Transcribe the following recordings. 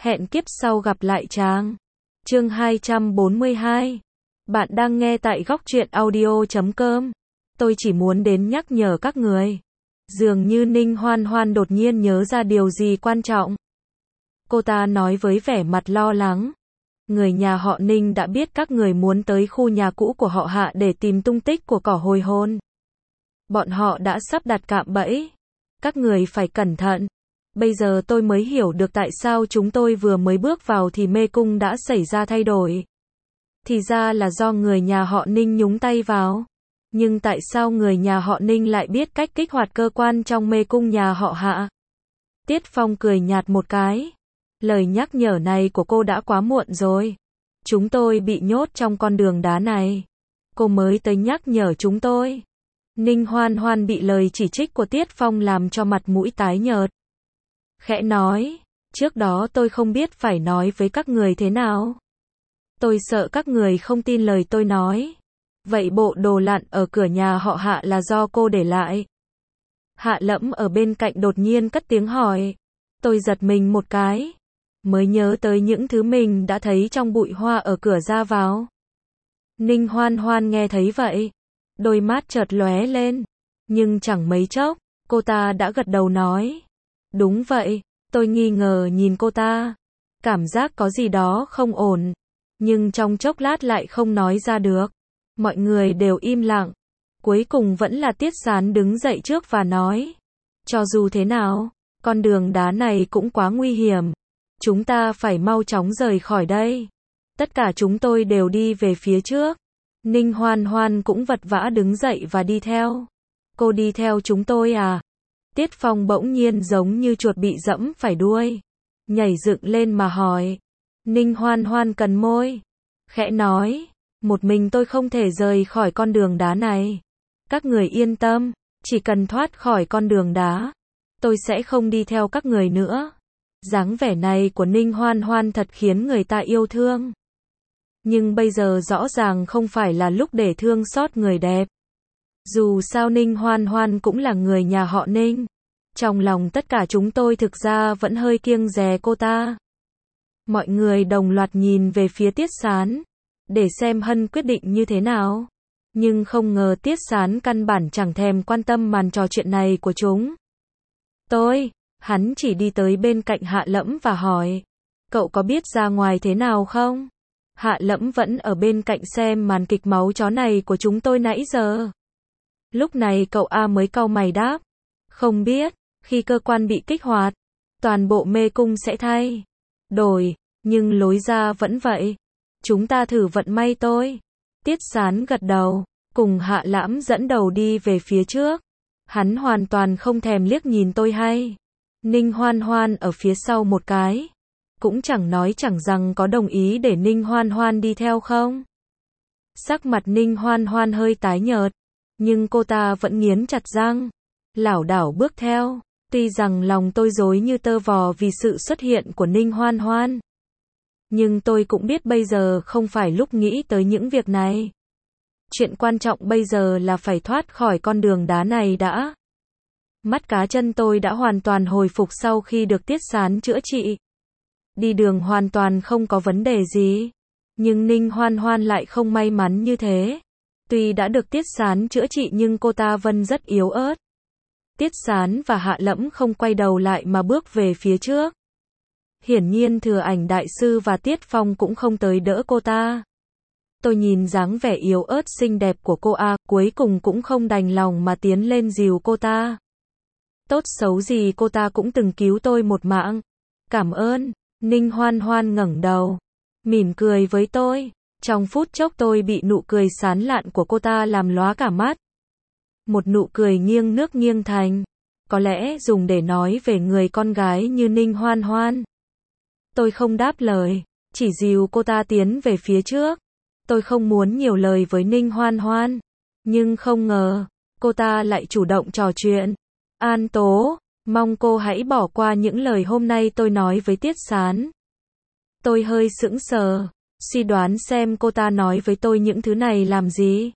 Hẹn kiếp sau gặp lại chàng. Chương 242. Bạn đang nghe tại góc truyện audio.com. Tôi chỉ muốn đến nhắc nhở các người. Dường như Ninh Hoan Hoan đột nhiên nhớ ra điều gì quan trọng. Cô ta nói với vẻ mặt lo lắng. Người nhà họ Ninh đã biết các người muốn tới khu nhà cũ của họ Hạ để tìm tung tích của cỏ hồi hôn. Bọn họ đã sắp đặt cạm bẫy. Các người phải cẩn thận. Bây giờ tôi mới hiểu được tại sao chúng tôi vừa mới bước vào thì mê cung đã xảy ra thay đổi. Thì ra là do người nhà họ Ninh nhúng tay vào. Nhưng tại sao người nhà họ Ninh lại biết cách kích hoạt cơ quan trong mê cung nhà họ Hạ? Tiết Phong cười nhạt một cái. Lời nhắc nhở này của cô đã quá muộn rồi. Chúng tôi bị nhốt trong con đường đá này. Cô mới tới nhắc nhở chúng tôi. Ninh Hoan Hoan bị lời chỉ trích của Tiết Phong làm cho mặt mũi tái nhợt. Khẽ nói, trước đó tôi không biết phải nói với các người thế nào. Tôi sợ các người không tin lời tôi nói. Vậy bộ đồ lặn ở cửa nhà họ Hạ là do cô để lại? Hạ Lẫm ở bên cạnh đột nhiên cất tiếng hỏi. Tôi giật mình một cái. Mới nhớ tới những thứ mình đã thấy trong bụi hoa ở cửa ra vào. Ninh Hoan Hoan nghe thấy vậy. Đôi mắt chợt lóe lên. Nhưng chẳng mấy chốc, cô ta đã gật đầu nói. Đúng vậy, tôi nghi ngờ nhìn cô ta. Cảm giác có gì đó không ổn. Nhưng trong chốc lát lại không nói ra được. Mọi người đều im lặng. Cuối cùng vẫn là Tiết Sán đứng dậy trước và nói. Cho dù thế nào, con đường đá này cũng quá nguy hiểm. Chúng ta phải mau chóng rời khỏi đây. Tất cả chúng tôi đều đi về phía trước. Ninh Hoan Hoan cũng vật vã đứng dậy và đi theo. Cô đi theo chúng tôi à? Tiết Phong bỗng nhiên giống như chuột bị dẫm phải đuôi. Nhảy dựng lên mà hỏi. Ninh Hoan Hoan cần môi. Khẽ nói. Một mình tôi không thể rời khỏi con đường đá này. Các người yên tâm. Chỉ cần thoát khỏi con đường đá. Tôi sẽ không đi theo các người nữa. Dáng vẻ này của Ninh Hoan Hoan thật khiến người ta yêu thương. Nhưng bây giờ rõ ràng không phải là lúc để thương xót người đẹp. Dù sao Ninh Hoan Hoan cũng là người nhà họ Ninh. Trong lòng tất cả chúng tôi thực ra vẫn hơi kiêng dè cô ta. Mọi người đồng loạt nhìn về phía Tiết Sán. Để xem Hân quyết định như thế nào. Nhưng không ngờ Tiết Sán căn bản chẳng thèm quan tâm màn trò chuyện này của chúng. Hắn chỉ đi tới bên cạnh Hạ Lẫm và hỏi. Cậu có biết ra ngoài thế nào không? Hạ Lẫm vẫn ở bên cạnh xem màn kịch máu chó này của chúng tôi nãy giờ. Lúc này cậu A mới cau mày đáp. Không biết, khi cơ quan bị kích hoạt, toàn bộ mê cung sẽ thay đổi, nhưng lối ra vẫn vậy. Chúng ta thử vận may tôi. Tiết Sán gật đầu, cùng Hạ Lẫm dẫn đầu đi về phía trước. Hắn hoàn toàn không thèm liếc nhìn tôi hay. Ninh Hoan Hoan ở phía sau một cái. Cũng chẳng nói chẳng rằng có đồng ý để Ninh Hoan Hoan đi theo không. Sắc mặt Ninh Hoan Hoan hơi tái nhợt. Nhưng cô ta vẫn nghiến chặt răng. Lảo đảo bước theo. Tuy rằng lòng tôi rối như tơ vò vì sự xuất hiện của Ninh Hoan Hoan. Nhưng tôi cũng biết bây giờ không phải lúc nghĩ tới những việc này. Chuyện quan trọng bây giờ là phải thoát khỏi con đường đá này đã. Mắt cá chân tôi đã hoàn toàn hồi phục sau khi được Tiết Sán chữa trị. Đi đường hoàn toàn không có vấn đề gì. Nhưng Ninh Hoan Hoan lại không may mắn như thế. Tuy đã được Tiết Sán chữa trị nhưng cô ta vẫn rất yếu ớt. Tiết Sán và Hạ Lẫm không quay đầu lại mà bước về phía trước. Hiển nhiên Thừa Ảnh Đại Sư và Tiết Phong cũng không tới đỡ cô ta. Tôi nhìn dáng vẻ yếu ớt xinh đẹp của cô A, cuối cùng cũng không đành lòng mà tiến lên dìu cô ta. Tốt xấu gì cô ta cũng từng cứu tôi một mạng. Cảm ơn. Ninh Hoan Hoan ngẩng đầu, mỉm cười với tôi. Trong phút chốc tôi bị nụ cười sán lạn của cô ta làm lóa cả mắt. Một nụ cười nghiêng nước nghiêng thành. Có lẽ dùng để nói về người con gái như Ninh Hoan Hoan. Tôi không đáp lời, chỉ dìu cô ta tiến về phía trước. Tôi không muốn nhiều lời với Ninh Hoan Hoan. Nhưng không ngờ, cô ta lại chủ động trò chuyện. An Tố, mong cô hãy bỏ qua những lời hôm nay tôi nói với Tiết Sán. Tôi hơi sững sờ, suy đoán xem cô ta nói với tôi những thứ này làm gì.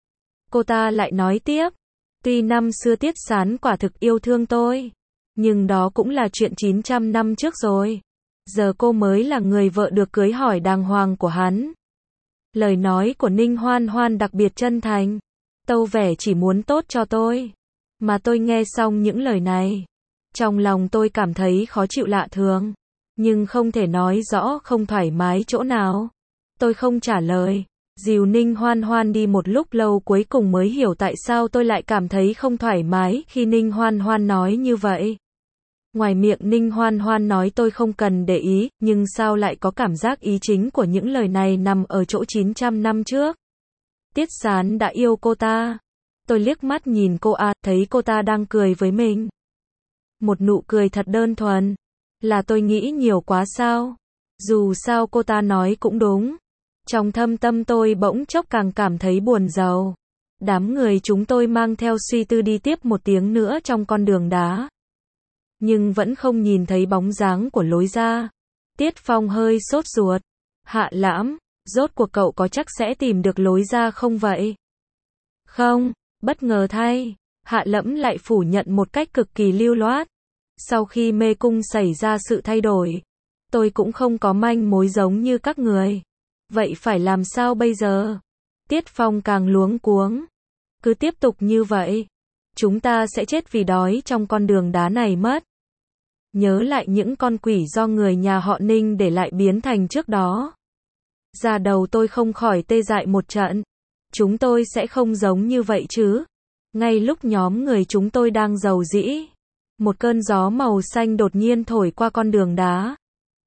Cô ta lại nói tiếp. Tuy năm xưa Tiết Sán quả thực yêu thương tôi. Nhưng đó cũng là chuyện 900 năm trước rồi. Giờ cô mới là người vợ được cưới hỏi đàng hoàng của hắn. Lời nói của Ninh Hoan Hoan đặc biệt chân thành. Tâu vẻ chỉ muốn tốt cho tôi. Mà tôi nghe xong những lời này. Trong lòng tôi cảm thấy khó chịu lạ thường. Nhưng không thể nói rõ không thoải mái chỗ nào. Tôi không trả lời. Dìu Ninh Hoan Hoan đi một lúc lâu cuối cùng mới hiểu tại sao tôi lại cảm thấy không thoải mái khi Ninh Hoan Hoan nói như vậy. Ngoài miệng Ninh Hoan Hoan nói tôi không cần để ý, nhưng sao lại có cảm giác ý chính của những lời này nằm ở chỗ 900 năm trước. Tiết Sán đã yêu cô ta. Tôi liếc mắt nhìn cô thấy cô ta đang cười với mình. Một nụ cười thật đơn thuần. Là tôi nghĩ nhiều quá sao? Dù sao cô ta nói cũng đúng. Trong thâm tâm tôi bỗng chốc càng cảm thấy buồn rầu. Đám người chúng tôi mang theo suy tư đi tiếp một tiếng nữa trong con đường đá. Nhưng vẫn không nhìn thấy bóng dáng của lối ra. Tiết Phong hơi sốt ruột. Hạ Lãm, rốt cuộc cậu có chắc sẽ tìm được lối ra không vậy? Không, bất ngờ thay. Hạ Lẫm lại phủ nhận một cách cực kỳ lưu loát. Sau khi mê cung xảy ra sự thay đổi, tôi cũng không có manh mối giống như các người. Vậy phải làm sao bây giờ? Tiết Phong càng luống cuống. Cứ tiếp tục như vậy, chúng ta sẽ chết vì đói trong con đường đá này mất. Nhớ lại những con quỷ do người nhà họ Ninh để lại biến thành trước đó. Da đầu tôi không khỏi tê dại một trận. Chúng tôi sẽ không giống như vậy chứ. Ngay lúc nhóm người chúng tôi đang rầu rĩ, một cơn gió màu xanh đột nhiên thổi qua con đường đá.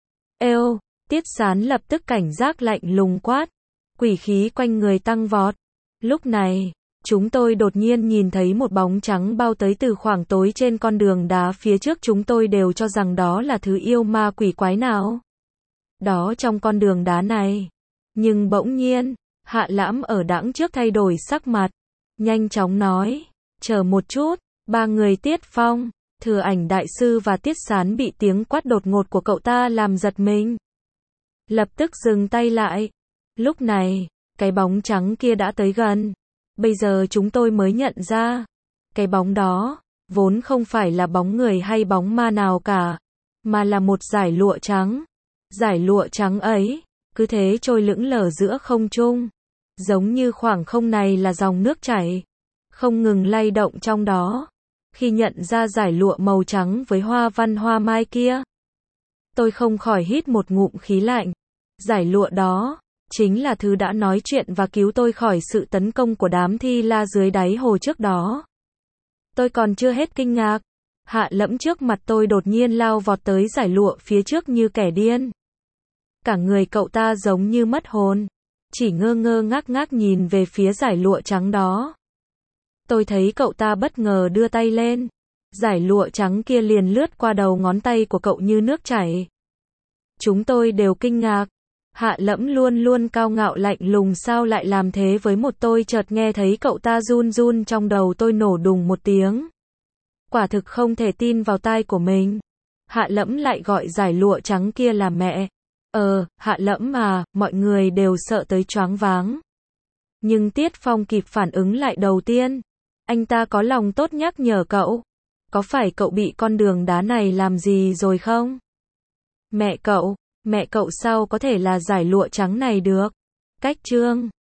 Êu, Tiết Sán lập tức cảnh giác lạnh lùng quát. Quỷ khí quanh người tăng vọt. Lúc này, chúng tôi đột nhiên nhìn thấy một bóng trắng bao tới từ khoảng tối trên con đường đá phía trước, chúng tôi đều cho rằng đó là thứ yêu ma quỷ quái nào đó trong con đường đá này. Nhưng bỗng nhiên, Hạ Lãm ở đằng trước thay đổi sắc mặt. Nhanh chóng nói, chờ một chút, ba người Tiết Phong, Thừa Ảnh đại sư và Tiết Sán bị tiếng quát đột ngột của cậu ta làm giật mình. Lập tức dừng tay lại. Lúc này, cái bóng trắng kia đã tới gần. Bây giờ chúng tôi mới nhận ra, cái bóng đó, vốn không phải là bóng người hay bóng ma nào cả, mà là một dải lụa trắng. Dải lụa trắng ấy, cứ thế trôi lững lờ giữa không trung. Giống như khoảng không này là dòng nước chảy, không ngừng lay động trong đó. Khi nhận ra dải lụa màu trắng với hoa văn hoa mai kia, tôi không khỏi hít một ngụm khí lạnh. Dải lụa đó chính là thứ đã nói chuyện và cứu tôi khỏi sự tấn công của đám thi la dưới đáy hồ trước đó. Tôi còn chưa hết kinh ngạc, Hạ Lẫm trước mặt tôi đột nhiên lao vọt tới dải lụa phía trước như kẻ điên. Cả người cậu ta giống như mất hồn, chỉ ngơ ngơ ngác ngác nhìn về phía dải lụa trắng đó. Tôi thấy cậu ta bất ngờ đưa tay lên, dải lụa trắng kia liền lướt qua đầu ngón tay của cậu như nước chảy. Chúng tôi đều kinh ngạc. Hạ Lẫm luôn luôn cao ngạo lạnh lùng sao lại làm thế với một tôi, chợt nghe thấy cậu ta run run, trong đầu tôi nổ đùng một tiếng. Quả thực không thể tin vào tai của mình. Hạ Lẫm lại gọi dải lụa trắng kia là mẹ. Hạ Lẫm à, mọi người đều sợ tới choáng váng. Nhưng Tiết Phong kịp phản ứng lại đầu tiên. Anh ta có lòng tốt nhắc nhở cậu. Có phải cậu bị con đường đá này làm gì rồi không? Mẹ cậu sao có thể là dải lụa trắng này được? Cách chương